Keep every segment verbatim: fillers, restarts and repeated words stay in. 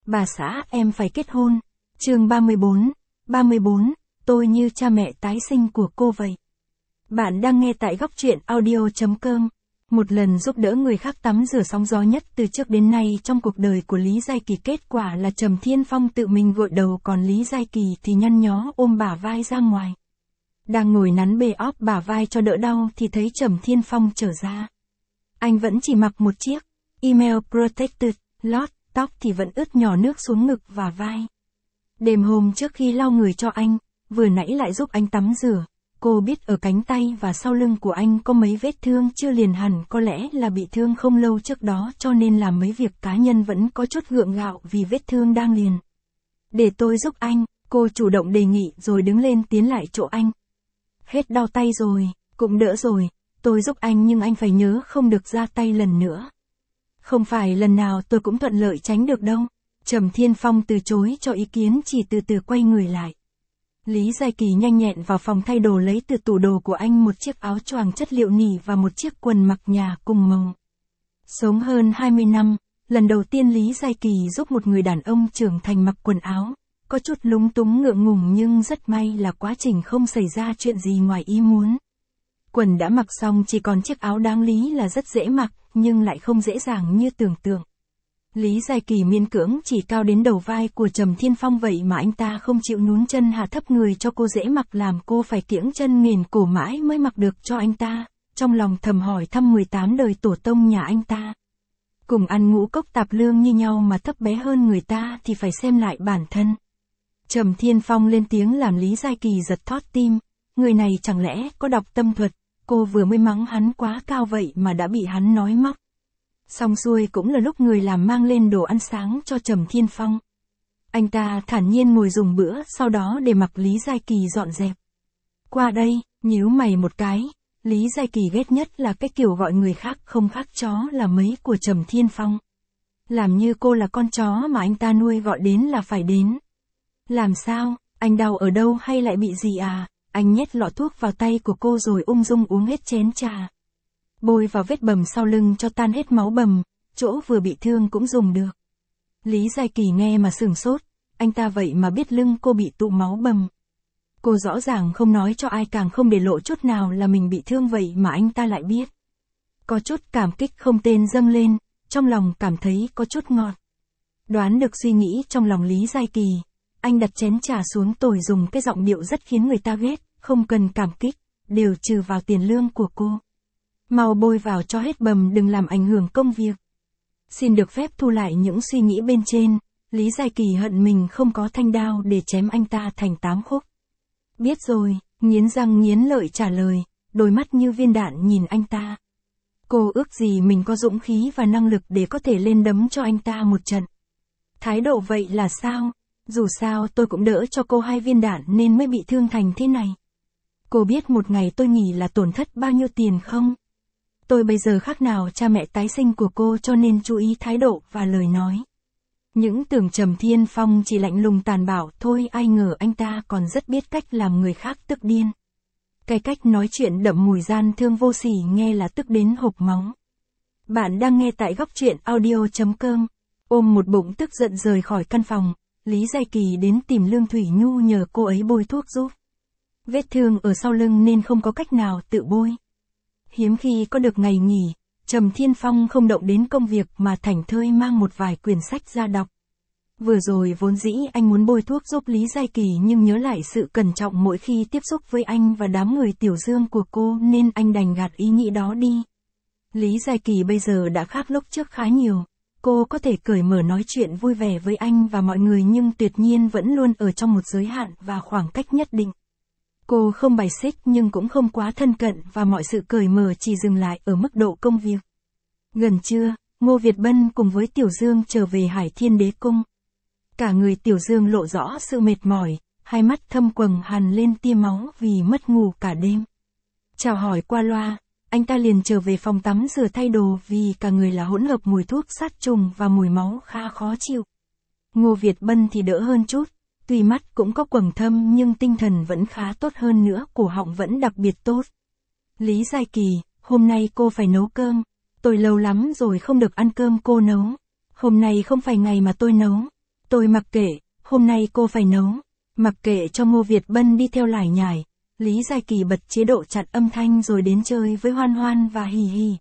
Bà xã em phải kết hôn. Chương ba mươi bốn. ba mươi bốn, tôi như cha mẹ tái sinh của cô vậy. Bạn đang nghe tại góc truyện audio chấm com. Một lần giúp đỡ người khác tắm rửa sóng gió nhất từ trước đến nay trong cuộc đời của Lý Giai Kỳ, kết quả là Trầm Thiên Phong tự mình gội đầu, còn Lý Giai Kỳ thì nhăn nhó ôm bả vai ra ngoài. Đang ngồi nắn bề óp bả vai cho đỡ đau thì thấy Trầm Thiên Phong trở ra. Anh vẫn chỉ mặc một chiếc email protected lót, tóc thì vẫn ướt nhỏ nước xuống ngực và vai. Đêm hôm trước khi lau người cho anh, vừa nãy lại giúp anh tắm rửa, cô biết ở cánh tay và sau lưng của anh có mấy vết thương chưa liền hẳn, có lẽ là bị thương không lâu trước đó cho nên làm mấy việc cá nhân vẫn có chút gượng gạo vì vết thương đang liền. Để tôi giúp anh, cô chủ động đề nghị rồi đứng lên tiến lại chỗ anh. Hết đau tay rồi, cũng đỡ rồi, tôi giúp anh nhưng anh phải nhớ không được ra tay lần nữa. Không phải lần nào tôi cũng thuận lợi tránh được đâu. Trầm Thiên Phong từ chối cho ý kiến, chỉ từ từ quay người lại. Lý Giai Kỳ nhanh nhẹn vào phòng thay đồ lấy từ tủ đồ của anh một chiếc áo choàng chất liệu nỉ và một chiếc quần mặc nhà cùng màu. Sống hơn hai mươi năm, lần đầu tiên Lý Giai Kỳ giúp một người đàn ông trưởng thành mặc quần áo, có chút lúng túng ngượng ngùng nhưng rất may là quá trình không xảy ra chuyện gì ngoài ý muốn. Quần đã mặc xong, chỉ còn chiếc áo đáng lý là rất dễ mặc, nhưng lại không dễ dàng như tưởng tượng. Lý Giai Kỳ miễn cưỡng chỉ cao đến đầu vai của Trầm Thiên Phong, vậy mà anh ta không chịu nhún chân hạ thấp người cho cô dễ mặc, làm cô phải kiễng chân nghền cổ mãi mới mặc được cho anh ta, trong lòng thầm hỏi thăm mười tám đời tổ tông nhà anh ta. Cùng ăn ngũ cốc tạp lương như nhau mà thấp bé hơn người ta thì phải xem lại bản thân. Trầm Thiên Phong lên tiếng làm Lý Giai Kỳ giật thót tim, người này chẳng lẽ có đọc tâm thuật, cô vừa mới mắng hắn quá cao vậy mà đã bị hắn nói móc. Xong xuôi cũng là lúc người làm mang lên đồ ăn sáng cho Trầm Thiên Phong. Anh ta thản nhiên ngồi dùng bữa, sau đó để mặc Lý Giai Kỳ dọn dẹp. Qua đây, nhíu mày một cái, Lý Giai Kỳ ghét nhất là cái kiểu gọi người khác không khác chó là mấy của Trầm Thiên Phong. Làm như cô là con chó mà anh ta nuôi, gọi đến là phải đến. Làm sao, anh đau ở đâu hay lại bị gì à? Anh nhét lọ thuốc vào tay của cô rồi ung dung uống hết chén trà. Bôi vào vết bầm sau lưng cho tan hết máu bầm, chỗ vừa bị thương cũng dùng được. Lý Giai Kỳ nghe mà sửng sốt, anh ta vậy mà biết lưng cô bị tụ máu bầm. Cô rõ ràng không nói cho ai, càng không để lộ chút nào là mình bị thương, vậy mà anh ta lại biết. Có chút cảm kích không tên dâng lên, trong lòng cảm thấy có chút ngọt. Đoán được suy nghĩ trong lòng Lý Giai Kỳ, anh đặt chén trà xuống tồi dùng cái giọng điệu rất khiến người ta ghét, không cần cảm kích, đều trừ vào tiền lương của cô. Mau bôi vào cho hết bầm, đừng làm ảnh hưởng công việc. Xin được phép thu lại những suy nghĩ bên trên, Lý Giai Kỳ hận mình không có thanh đao để chém anh ta thành tám khúc. Biết rồi, nghiến răng nghiến lợi trả lời, đôi mắt như viên đạn nhìn anh ta. Cô ước gì mình có dũng khí và năng lực để có thể lên đấm cho anh ta một trận. Thái độ vậy là sao? Dù sao tôi cũng đỡ cho cô hai viên đạn nên mới bị thương thành thế này. Cô biết một ngày tôi nghỉ là tổn thất bao nhiêu tiền không? Tôi bây giờ khác nào cha mẹ tái sinh của cô, cho nên chú ý thái độ và lời nói. Những tưởng Trầm Thiên Phong chỉ lạnh lùng tàn bạo thôi, ai ngờ anh ta còn rất biết cách làm người khác tức điên. Cái cách nói chuyện đậm mùi gian thương vô sỉ, nghe là tức đến hộc máu. Bạn đang nghe tại góc truyện audio chấm com. Ôm một bụng tức giận rời khỏi căn phòng, Lý Giai Kỳ đến tìm Lương Thủy Nhu nhờ cô ấy bôi thuốc giúp. Vết thương ở sau lưng nên không có cách nào tự bôi. Hiếm khi có được ngày nghỉ, Trầm Thiên Phong không động đến công việc mà thảnh thơi mang một vài quyển sách ra đọc. Vừa rồi vốn dĩ anh muốn bôi thuốc giúp Lý Giai Kỳ, nhưng nhớ lại sự cẩn trọng mỗi khi tiếp xúc với anh và đám người Tiểu Dương của cô nên anh đành gạt ý nghĩ đó đi. Lý Giai Kỳ bây giờ đã khác lúc trước khá nhiều. Cô có thể cởi mở nói chuyện vui vẻ với anh và mọi người, nhưng tuyệt nhiên vẫn luôn ở trong một giới hạn và khoảng cách nhất định. Cô không bài xích nhưng cũng không quá thân cận, và mọi sự cởi mở chỉ dừng lại ở mức độ công việc. Gần trưa, Ngô Việt Bân cùng với Tiểu Dương trở về Hải Thiên Đế Cung. Cả người Tiểu Dương lộ rõ sự mệt mỏi, hai mắt thâm quầng hằn lên tia máu vì mất ngủ cả đêm. Chào hỏi qua loa, anh ta liền trở về phòng tắm rửa thay đồ vì cả người là hỗn hợp mùi thuốc sát trùng và mùi máu khá khó chịu. Ngô Việt Bân thì đỡ hơn chút. Tuy mắt cũng có quầng thâm nhưng tinh thần vẫn khá tốt hơn nữa, cổ họng vẫn đặc biệt tốt. Lý Giai Kỳ, hôm nay cô phải nấu cơm. Tôi lâu lắm rồi không được ăn cơm cô nấu. Hôm nay không phải ngày mà tôi nấu. Tôi mặc kệ, hôm nay cô phải nấu. Mặc kệ cho Ngô Việt Bân đi theo lải nhải, Lý Giai Kỳ bật chế độ chặn âm thanh rồi đến chơi với Hoan Hoan và Hì Hì.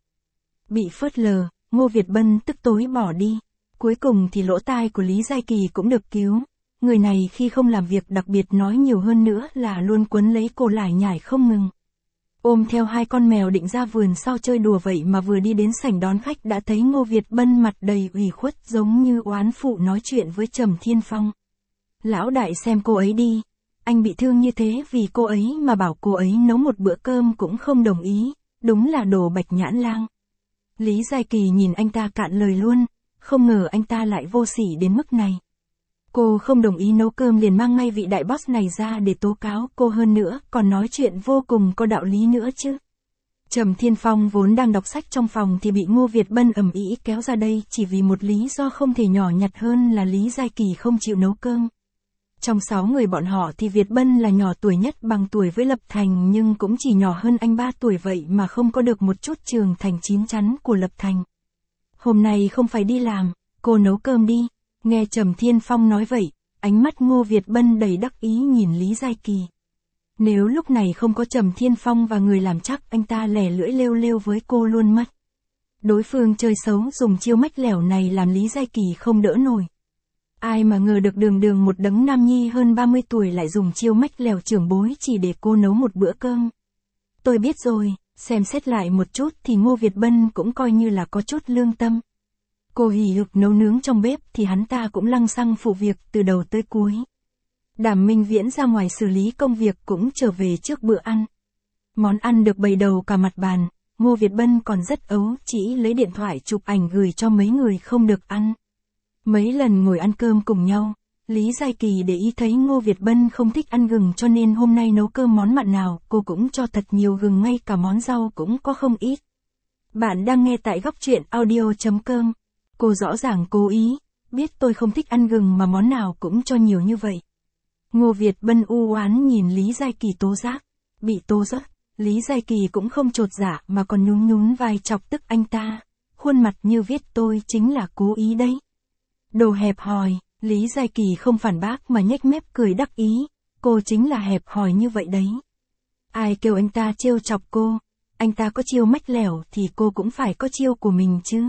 Bị phớt lờ, Ngô Việt Bân tức tối bỏ đi. Cuối cùng thì lỗ tai của Lý Giai Kỳ cũng được cứu. Người này khi không làm việc đặc biệt nói nhiều hơn nữa là luôn quấn lấy cô lải nhải không ngừng. Ôm theo hai con mèo định ra vườn sau chơi đùa vậy mà vừa đi đến sảnh đón khách đã thấy Ngô Việt Bân mặt đầy ủy khuất giống như oán phụ nói chuyện với Trầm Thiên Phong. Lão đại xem cô ấy đi. Anh bị thương như thế vì cô ấy mà bảo cô ấy nấu một bữa cơm cũng không đồng ý. Đúng là đồ bạch nhãn lang. Lý Giai Kỳ nhìn anh ta cạn lời luôn. Không ngờ anh ta lại vô sỉ đến mức này. Cô không đồng ý nấu cơm liền mang ngay vị đại boss này ra để tố cáo cô hơn nữa, còn nói chuyện vô cùng có đạo lý nữa chứ. Trầm Thiên Phong vốn đang đọc sách trong phòng thì bị Ngô Việt Bân ầm ĩ kéo ra đây chỉ vì một lý do không thể nhỏ nhặt hơn là Lý Giai Kỳ không chịu nấu cơm. Trong sáu người bọn họ thì Việt Bân là nhỏ tuổi nhất bằng tuổi với Lập Thành nhưng cũng chỉ nhỏ hơn anh ba tuổi vậy mà không có được một chút trưởng thành chín chắn của Lập Thành. Hôm nay không phải đi làm, cô nấu cơm đi. Nghe Trầm Thiên Phong nói vậy, ánh mắt Ngô Việt Bân đầy đắc ý nhìn Lý Giai Kỳ. Nếu lúc này không có Trầm Thiên Phong và người làm chắc anh ta lẻ lưỡi lêu lêu với cô luôn mất. Đối phương chơi xấu dùng chiêu mách lẻo này làm Lý Giai Kỳ không đỡ nổi. Ai mà ngờ được đường đường một đấng nam nhi hơn ba mươi tuổi lại dùng chiêu mách lẻo trưởng bối chỉ để cô nấu một bữa cơm. Tôi biết rồi, xem xét lại một chút thì Ngô Việt Bân cũng coi như là có chút lương tâm. Cô hì hục nấu nướng trong bếp thì hắn ta cũng lăng xăng phụ việc từ đầu tới cuối. Đàm Minh Viễn ra ngoài xử lý công việc cũng trở về trước bữa ăn. Món ăn được bày đầu cả mặt bàn, Ngô Việt Bân còn rất ấu chỉ lấy điện thoại chụp ảnh gửi cho mấy người không được ăn. Mấy lần ngồi ăn cơm cùng nhau, Lý Giai Kỳ để ý thấy Ngô Việt Bân không thích ăn gừng cho nên hôm nay nấu cơm món mặn nào cô cũng cho thật nhiều gừng, ngay cả món rau cũng có không ít. Bạn đang nghe tại góc truyện audio chấm com. Cô rõ ràng cố ý, biết tôi không thích ăn gừng mà món nào cũng cho nhiều như vậy. Ngô Việt Bân u oán nhìn Lý Giai Kỳ tố giác. Bị tố giác, Lý Giai Kỳ cũng không chột dạ mà còn nhún nhún vai chọc tức anh ta. Khuôn mặt như viết tôi chính là cố ý đấy. Đồ hẹp hòi, Lý Giai Kỳ không phản bác mà nhếch mép cười đắc ý. Cô chính là hẹp hòi như vậy đấy. Ai kêu anh ta trêu chọc cô, anh ta có chiêu mách lẻo thì cô cũng phải có chiêu của mình chứ.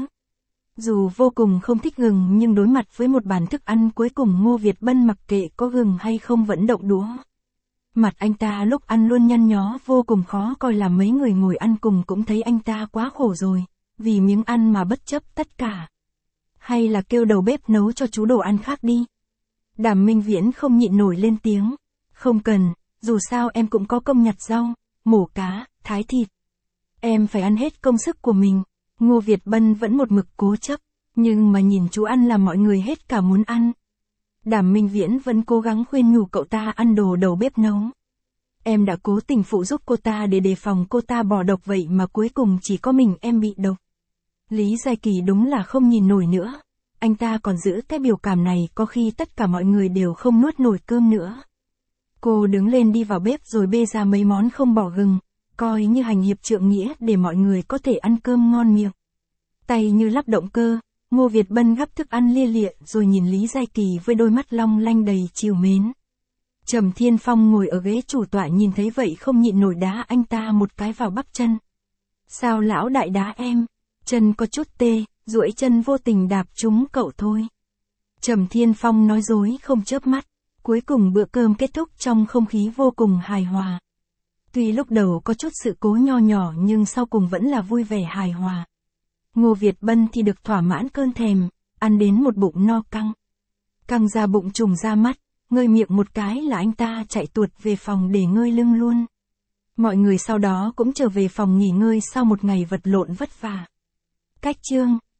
Dù vô cùng không thích gừng nhưng đối mặt với một bàn thức ăn cuối cùng Ngô Việt Bân mặc kệ có gừng hay không vẫn động đũa. Mặt anh ta lúc ăn luôn nhăn nhó vô cùng khó coi, làm mấy người ngồi ăn cùng cũng thấy anh ta quá khổ rồi, vì miếng ăn mà bất chấp tất cả. Hay là kêu đầu bếp nấu cho chú đồ ăn khác đi. Đàm Minh Viễn không nhịn nổi lên tiếng. Không cần, dù sao em cũng có công nhặt rau, mổ cá, thái thịt. Em phải ăn hết công sức của mình. Ngô Việt Bân vẫn một mực cố chấp, nhưng mà nhìn chú ăn là mọi người hết cả muốn ăn. Đàm Minh Viễn vẫn cố gắng khuyên nhủ cậu ta ăn đồ đầu bếp nấu. Em đã cố tình phụ giúp cô ta để đề phòng cô ta bỏ độc vậy mà cuối cùng chỉ có mình em bị độc. Lý Giai Kỳ đúng là không nhìn nổi nữa. Anh ta còn giữ cái biểu cảm này có khi tất cả mọi người đều không nuốt nổi cơm nữa. Cô đứng lên đi vào bếp rồi bê ra mấy món không bỏ gừng, coi như hành hiệp trượng nghĩa để mọi người có thể ăn cơm ngon miệng. Tay như lắp động cơ, Ngô Việt Bân gắp thức ăn lia lịa rồi nhìn Lý Giai Kỳ với đôi mắt long lanh đầy trìu mến. Trầm Thiên Phong ngồi ở ghế chủ tọa nhìn thấy vậy không nhịn nổi đá anh ta một cái vào bắp chân. Sao lão đại đá em? Chân có chút tê, duỗi chân vô tình đạp trúng cậu thôi. Trầm Thiên Phong nói dối không chớp mắt. Cuối cùng bữa cơm kết thúc trong không khí vô cùng hài hòa. Tuy lúc đầu có chút sự cố nho nhỏ nhưng sau cùng vẫn là vui vẻ hài hòa. Ngô Việt Bân thì được thỏa mãn cơn thèm, ăn đến một bụng no căng. Căng ra bụng trùng ra mắt, ngơi miệng một cái là anh ta chạy tuột về phòng để ngơi lưng luôn. Mọi người sau đó cũng trở về phòng nghỉ ngơi sau một ngày vật lộn vất vả. Cách chương